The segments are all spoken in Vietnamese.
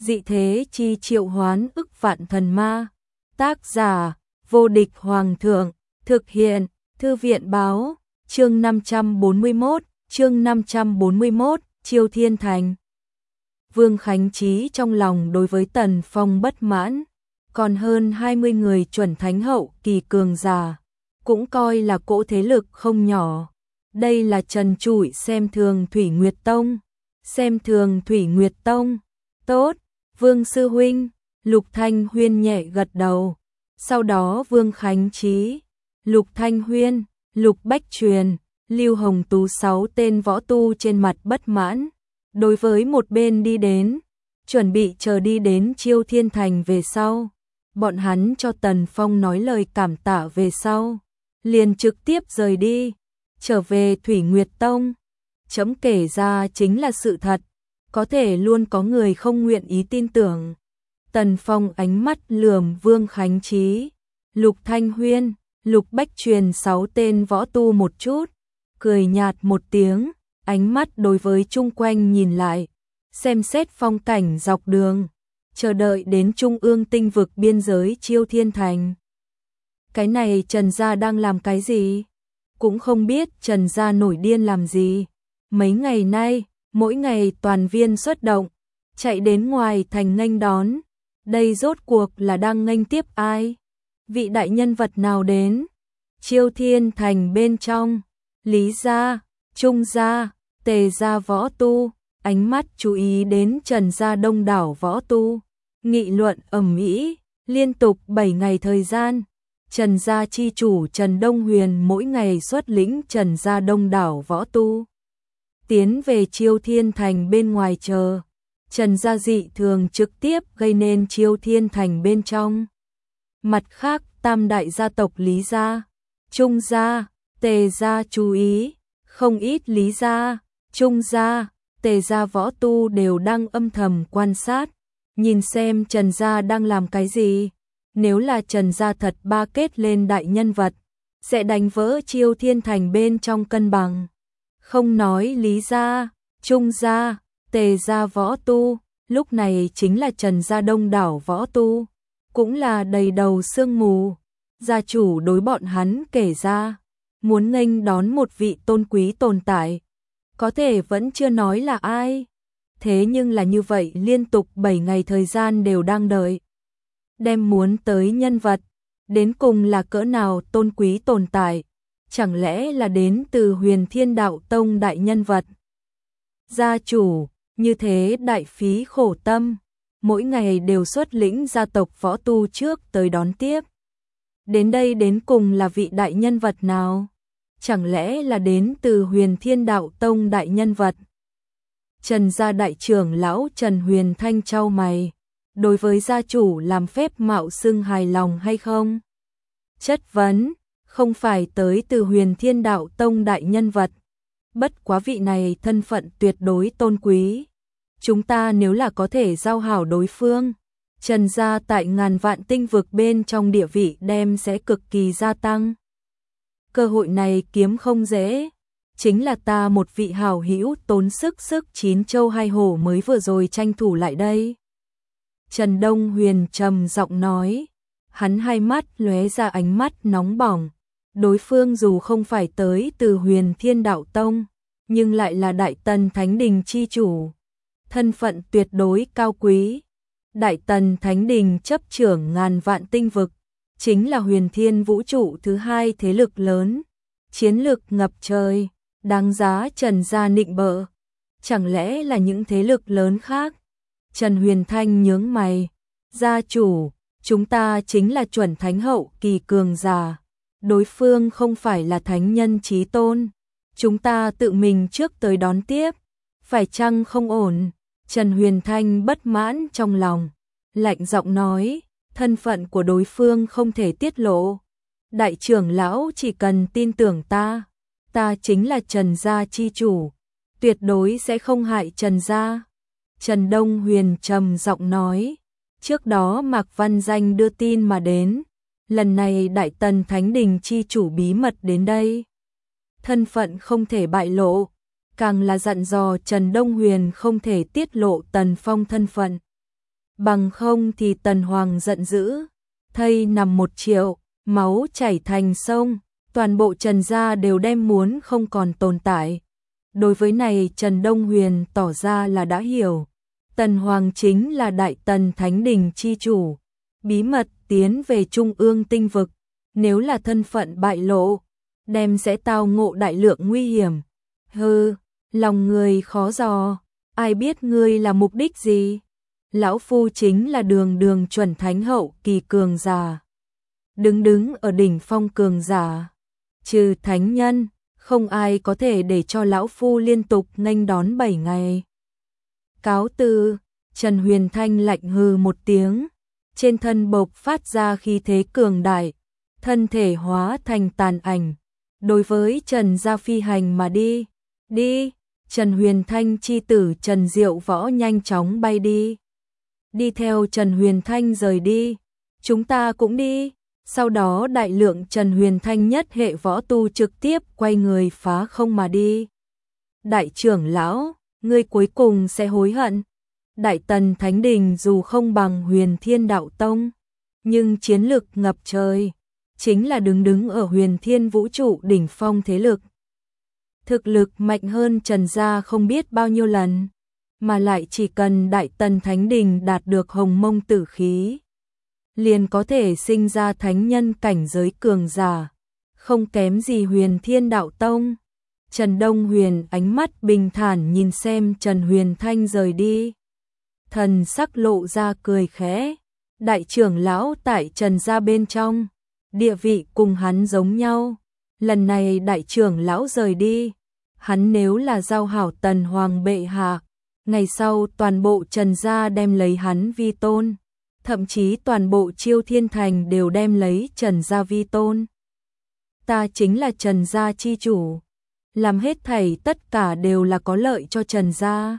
dị thế chi triệu hoán ức vạn thần ma. Tác giả, vô địch hoàng thượng, thực hiện, thư viện báo, chương 541, Chiêu Thiên Thành. Vương Khánh Trí trong lòng đối với Tần Phong bất mãn, còn hơn 20 người chuẩn thánh hậu kỳ cường giả, cũng coi là cỗ thế lực không nhỏ. Đây là trần trụi xem thường Thủy Nguyệt Tông, tốt, Vương Sư Huynh, Lục Thanh Huyên nhẹ gật đầu, sau đó Vương Khánh Trí, Lục Thanh Huyên, Lục Bách Truyền, Lưu Hồng Tú 6 tên võ tu trên mặt bất mãn, đối với một bên đi đến, chuẩn bị chờ đi đến Chiêu Thiên Thành về sau. Bọn hắn cho Tần Phong nói lời cảm tạ về sau, liền trực tiếp rời đi, trở về Thủy Nguyệt Tông. Chấm kể ra chính là sự thật, có thể luôn có người không nguyện ý tin tưởng. Tần Phong ánh mắt lườm Vương Khánh Trí, Lục Thanh Huyên, Lục Bách Truyền 6 tên võ tu một chút, cười nhạt một tiếng, ánh mắt đối với chung quanh nhìn lại, xem xét phong cảnh dọc đường, chờ đợi đến trung ương tinh vực biên giới Chiêu Thiên Thành. Cái này Trần gia đang làm cái gì? Cũng không biết Trần gia nổi điên làm gì. Mấy ngày nay, mỗi ngày toàn viên xuất động, chạy đến ngoài thành nghênh đón. Đây rốt cuộc là đang nghênh tiếp ai? Vị đại nhân vật nào đến? Chiêu Thiên Thành bên trong, Lý gia, Trung gia, Tề gia võ tu, ánh mắt chú ý đến Trần gia đông đảo võ tu, nghị luận ầm ĩ, liên tục 7 ngày thời gian. Trần gia chi chủ Trần Đông Huyền mỗi ngày xuất lĩnh Trần gia đông đảo võ tu tiến về Chiêu Thiên Thành bên ngoài chờ. Trần gia dị thường trực tiếp gây nên Chiêu Thiên Thành bên trong. Mặt khác, tam đại gia tộc Lý gia, Trung gia, Tề gia chú ý, không ít Lý gia, Trung gia, Tề gia võ tu đều đang âm thầm quan sát, nhìn xem Trần gia đang làm cái gì. Nếu là Trần gia thật ba kết lên đại nhân vật, sẽ đánh vỡ Chiêu Thiên Thành bên trong cân bằng. Không nói Lý gia, Trung gia, Tề gia võ tu, lúc này chính là Trần gia đông đảo võ tu, cũng là đầy đầu sương mù. Gia chủ đối bọn hắn kể ra, muốn nghênh đón một vị tôn quý tồn tại, có thể vẫn chưa nói là ai. Thế nhưng là như vậy liên tục 7 ngày thời gian đều đang đợi. Đem muốn tới nhân vật, đến cùng là cỡ nào tôn quý tồn tại, chẳng lẽ là đến từ Huyền Thiên Đạo Tông đại nhân vật. Gia chủ, như thế đại phí khổ tâm, mỗi ngày đều xuất lĩnh gia tộc võ tu trước tới đón tiếp. Đến đây đến cùng là vị đại nhân vật nào? Chẳng lẽ là đến từ Huyền Thiên Đạo Tông đại nhân vật? Trần gia đại trưởng lão Trần Huyền Thanh chau mày, đối với gia chủ làm phép mạo xưng hài lòng hay không? Chất vấn, không phải tới từ Huyền Thiên Đạo Tông đại nhân vật, bất quá vị này thân phận tuyệt đối tôn quý. Chúng ta nếu là có thể giao hảo đối phương, Trần gia tại ngàn vạn tinh vực bên trong địa vị đem sẽ cực kỳ gia tăng. Cơ hội này kiếm không dễ, chính là ta một vị hảo hữu tốn sức chín châu hai hổ mới vừa rồi tranh thủ lại đây. Trần Đông Huyền trầm giọng nói, hắn hai mắt lóe ra ánh mắt nóng bỏng. Đối phương dù không phải tới từ Huyền Thiên Đạo Tông, nhưng lại là Đại Tần Thánh Đình chi chủ, thân phận tuyệt đối cao quý. Đại Tần Thánh Đình chấp trưởng ngàn vạn tinh vực, chính là huyền thiên vũ trụ thứ hai thế lực lớn, chiến lực ngập trời, đáng giá Trần gia nịnh bợ. Chẳng lẽ là những thế lực lớn khác? Trần Huyền Thanh nhướng mày, gia chủ, chúng ta chính là chuẩn thánh hậu kỳ cường giả, đối phương không phải là thánh nhân chí tôn, chúng ta tự mình trước tới đón tiếp, phải chăng không ổn? Trần Huyền Thanh bất mãn trong lòng, lạnh giọng nói, thân phận của đối phương không thể tiết lộ. Đại trưởng lão chỉ cần tin tưởng ta, ta chính là Trần gia chi chủ, tuyệt đối sẽ không hại Trần gia. Trần Đông Huyền trầm giọng nói, trước đó Mạc Văn Danh đưa tin mà đến, lần này Đại Tần Thánh Đình chi chủ bí mật đến đây. Thân phận không thể bại lộ, càng là dặn dò Trần Đông Huyền không thể tiết lộ Tần Phong thân phận. bằng không thì Tần Hoàng giận dữ, thây nằm 1 triệu, máu chảy thành sông, toàn bộ Trần gia đều đem muốn không còn tồn tại. Đối với này Trần Đông Huyền tỏ ra là đã hiểu, Tần Hoàng chính là Đại Tần Thánh Đình chi chủ, bí mật tiến về Trung ương tinh vực, nếu là thân phận bại lộ, đem sẽ tao ngộ đại lượng nguy hiểm. Hừ, lòng người khó dò, ai biết ngươi là mục đích gì? Lão phu chính là đường chuẩn thánh hậu kỳ cường giả. Đứng ở đỉnh phong cường giả, trừ thánh nhân, không ai có thể để cho lão phu liên tục nghênh đón 7 ngày. Cáo từ, Trần Huyền Thanh lạnh hừ một tiếng, trên thân bộc phát ra khí thế cường đại, thân thể hóa thành tàn ảnh, đối với Trần gia phi hành mà đi. Đi, Trần Huyền Thanh chi tử Trần Diệu Võ nhanh chóng bay đi. Đi theo Trần Huyền Thanh rời đi, chúng ta cũng đi. Sau đó đại lượng Trần Huyền Thanh nhất hệ võ tu trực tiếp quay người phá không mà đi. Đại trưởng lão, ngươi cuối cùng sẽ hối hận. Đại Tần Thánh Đình dù không bằng Huyền Thiên Đạo Tông, nhưng chiến lực ngập trời, chính là đứng ở Huyền Thiên vũ trụ đỉnh phong thế lực. Thực lực mạnh hơn Trần gia không biết bao nhiêu lần, mà lại chỉ cần Đại Tần Thánh Đình đạt được hồng mông tử khí, liền có thể sinh ra thánh nhân cảnh giới cường giả, không kém gì Huyền Thiên Đạo Tông. Trần Đông Huyền ánh mắt bình thản nhìn xem Trần Huyền Thanh rời đi, thần sắc lộ ra cười khẽ. Đại trưởng lão tại Trần gia bên trong, địa vị cùng hắn giống nhau, lần này đại trưởng lão rời đi, hắn nếu là giao hảo Tần Hoàng bệ hạ, ngày sau toàn bộ Trần gia đem lấy hắn vi tôn, thậm chí toàn bộ Chiêu Thiên Thành đều đem lấy Trần gia vi tôn. Ta chính là Trần gia chi chủ, làm hết thảy tất cả đều là có lợi cho Trần gia.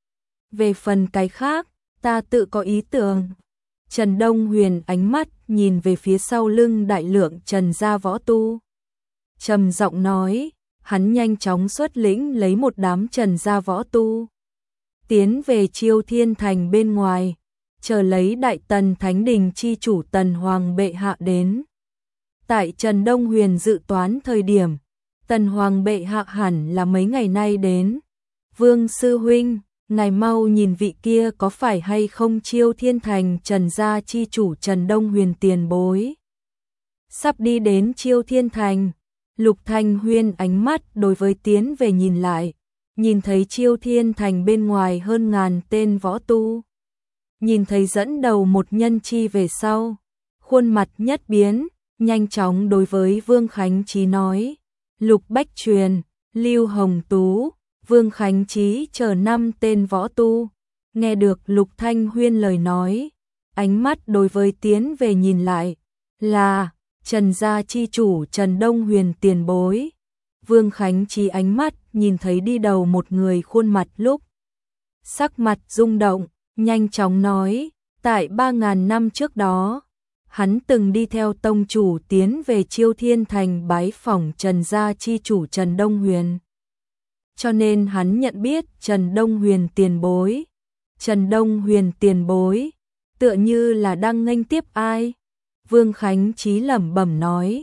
Về phần cái khác, ta tự có ý tưởng. Trần Đông Huyền ánh mắt nhìn về phía sau lưng đại lượng Trần gia võ tu, trầm giọng nói, hắn nhanh chóng xuất lĩnh lấy một đám Trần gia võ tu, tiến về Chiêu Thiên Thành bên ngoài, chờ lấy Đại Tần Thánh Đình chi chủ Tần Hoàng bệ hạ đến. Tại Trần Đông Huyền dự toán thời điểm, Tần Hoàng bệ hạ hẳn là mấy ngày nay đến. Vương sư huynh, ngài mau nhìn vị kia có phải hay không Chiêu Thiên Thành Trần gia chi chủ Trần Đông Huyền tiền bối. Sắp đi đến Chiêu Thiên Thành, Lục Thanh Huyên ánh mắt đối với tiến về nhìn lại, nhìn thấy Chiêu Thiên Thành bên ngoài hơn ngàn tên võ tu. Nhìn thấy dẫn đầu một nhân chi về sau, khuôn mặt nhất biến, nhanh chóng đối với Vương Khánh Chí nói, Lục Bách Truyền, Lưu Hồng Tú, Vương Khánh Chí chờ 5 tên võ tu. Nghe được Lục Thanh Huyên lời nói, ánh mắt đối với tiến về nhìn lại, là Trần gia chi chủ Trần Đông Huyền tiền bối. Vương Khánh Chí ánh mắt nhìn thấy đi đầu một người khuôn mặt lúc, sắc mặt rung động, nhanh chóng nói, tại 3.000 năm trước đó, hắn từng đi theo tông chủ tiến về Chiêu Thiên Thành bái phỏng Trần gia chi chủ Trần Đông Huyền. Cho nên hắn nhận biết Trần Đông Huyền tiền bối. Trần Đông Huyền tiền bối, tựa như là đang nghênh tiếp ai? Vương Khánh Chí lẩm bẩm nói.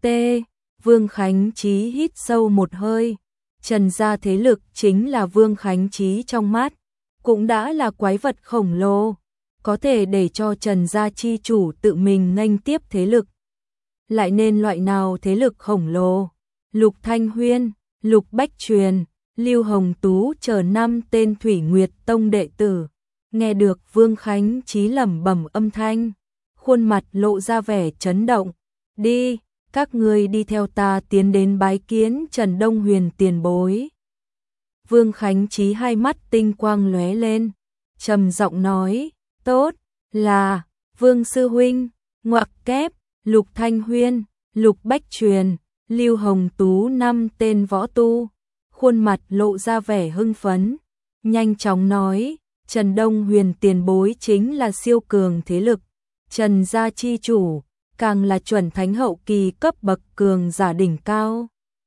Vương Khánh Chí hít sâu một hơi. Trần gia thế lực chính là Vương Khánh Chí trong mắt, cũng đã là quái vật khổng lồ, có thể để cho Trần gia chi chủ tự mình nghênh tiếp thế lực. Lại nên loại nào thế lực khổng lồ? Lục Thanh Huyên, Lục Bách Truyền, Lưu Hồng Tú chờ 5 tên Thủy Nguyệt Tông đệ tử. Nghe được Vương Khánh Chí lẩm bẩm âm thanh, khuôn mặt lộ ra vẻ chấn động. Đi, các ngươi đi theo ta tiến đến bái kiến Trần Đông Huyền tiền bối. Vương Khánh Chí hai mắt tinh quang lóe lên, trầm giọng nói, tốt, là, Vương Sư Huynh, ngoặc kép, Lục Thanh Huyên, Lục Bách Truyền, Lưu Hồng Tú 5 tên võ tu, khuôn mặt lộ ra vẻ hưng phấn, nhanh chóng nói, Trần Đông Huyền tiền bối chính là siêu cường thế lực, Trần gia chi chủ, càng là chuẩn thánh hậu kỳ cấp bậc cường giả đỉnh cao.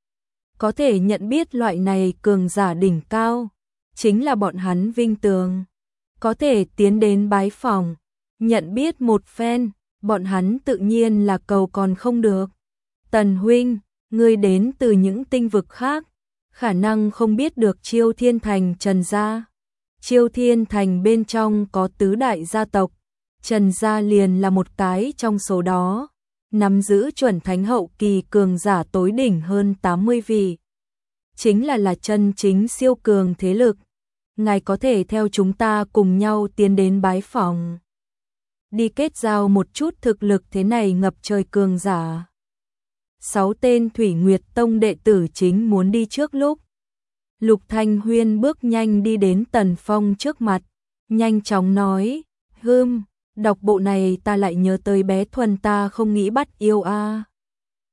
Có thể nhận biết loại này cường giả đỉnh cao, chính là bọn hắn vinh tường. Có thể tiến đến bái phỏng, nhận biết một phen, bọn hắn tự nhiên là cầu còn không được. Tần huynh, ngươi đến từ những tinh vực khác, khả năng không biết được Chiêu Thiên Thành Trần gia. Chiêu Thiên Thành bên trong có tứ đại gia tộc, Trần gia liền là một cái trong số đó, nắm giữ chuẩn thánh hậu kỳ cường giả tối đỉnh hơn 80 vị. Chính là chân chính siêu cường thế lực. Ngài có thể theo chúng ta cùng nhau tiến đến bái phỏng. Đi kết giao một chút thực lực thế này ngập trời cường giả. 6 tên Thủy Nguyệt Tông đệ tử chính muốn đi trước lúc. Lục Thanh Huyên bước nhanh đi đến Tần Phong trước mặt, nhanh chóng nói, đọc bộ này ta lại nhớ tới bé Thuần ta không nghĩ bắt yêu a.